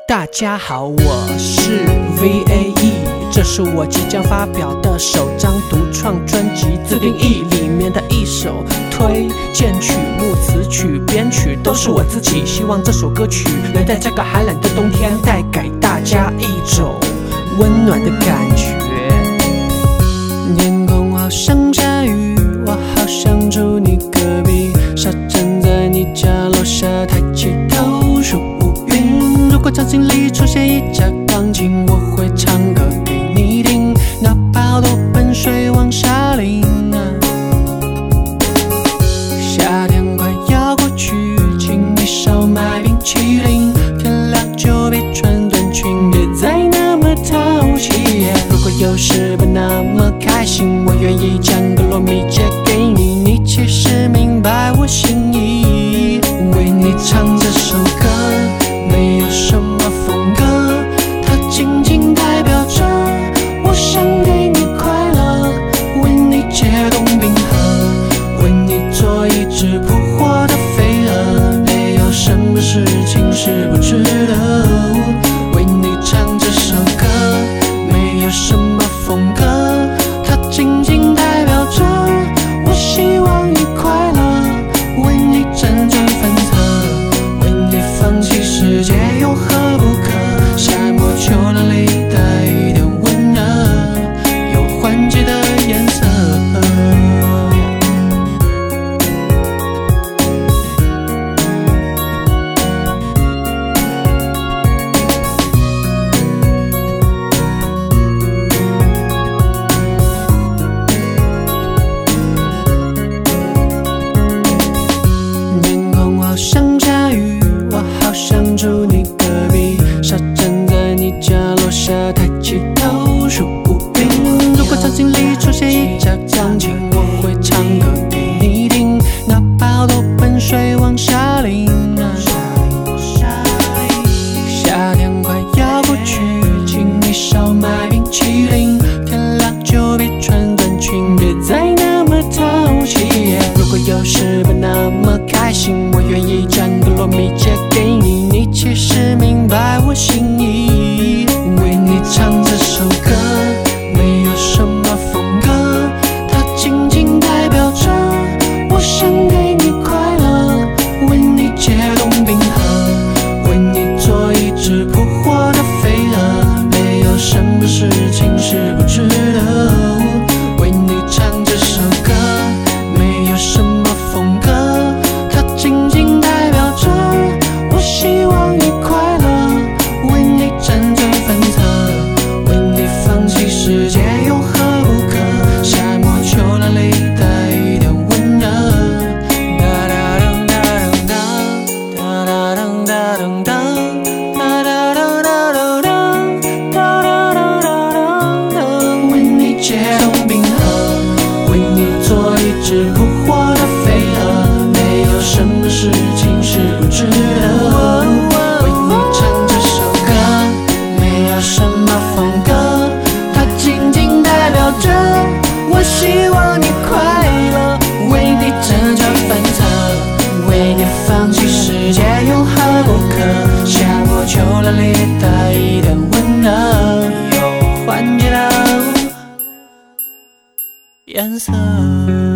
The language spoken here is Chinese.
大家好，我是 VAE， 这是我即将发表的首张独创专辑《自定义》里面的一首推荐曲目，词曲编曲都是我自己，希望这首歌曲能在这个寒冷的冬天带给大家一种温暖的感觉。天空好像下雨，我好想住你隔壁，傻站在你家楼下，抬起头数乌云。如果场景里出现一架钢琴，我会唱歌给你听，哪怕多奔水往下淋啊。夏天快要过去，请你少买冰淇淋，天亮就别穿短裙，别再那么淘气。如果有时不那么开心，我愿意将个糯米借给你，你其实明白我心意。为你唱这首歌，没有什么风格，它仅仅代表着我想给你快乐，为你解冻冰河，为你做一只扑火的飞蛾，没有什么事情是不值得。为你唱这首歌，没有什么风格，它仅仅代表着我希望你快乐，为你辗转反侧，为你放弃世界有何不可？夏末秋凉里带一点温热，有缓解的颜色。天空好像下雨，我好想住你隔壁，傻站在你家楼下，抬起头数乌云。如果场景里出现一架钢琴，我会唱歌给你听，哪怕多奔水往下淋啊。夏天快要过去，请你少买冰淇淋，天亮就别穿短裙，别再那么淘气。如果有时不那么开心，我愿意将个糯米借给你，你其实明白我心意。为你唱这首歌，没有什么风格，它仅仅代表着我想给你快乐，为你解冻冰河，为你做一只扑火的飞蛾，没有什么事情是不值得。为你唱这首歌，没有什么风格，它仅仅代表着我希望你快乐，为你辗转反侧，为你放弃世界有何不可？夏末秋凉里带一点温热。哒哒噔哒噔噔，哒哒噔哒噔噔，哒哒噔哒噔噔，哒哒噔哒噔噔。为你解冻冰河，为你做一只扑火的飞蛾，没有什么事情是不值得。为你唱这首歌，没有什么风格，它仅仅代表着我希望你快乐，为你辗转反侧，为你放弃世界有何不可？夏末秋凉里带一点温热，有缓解的颜色。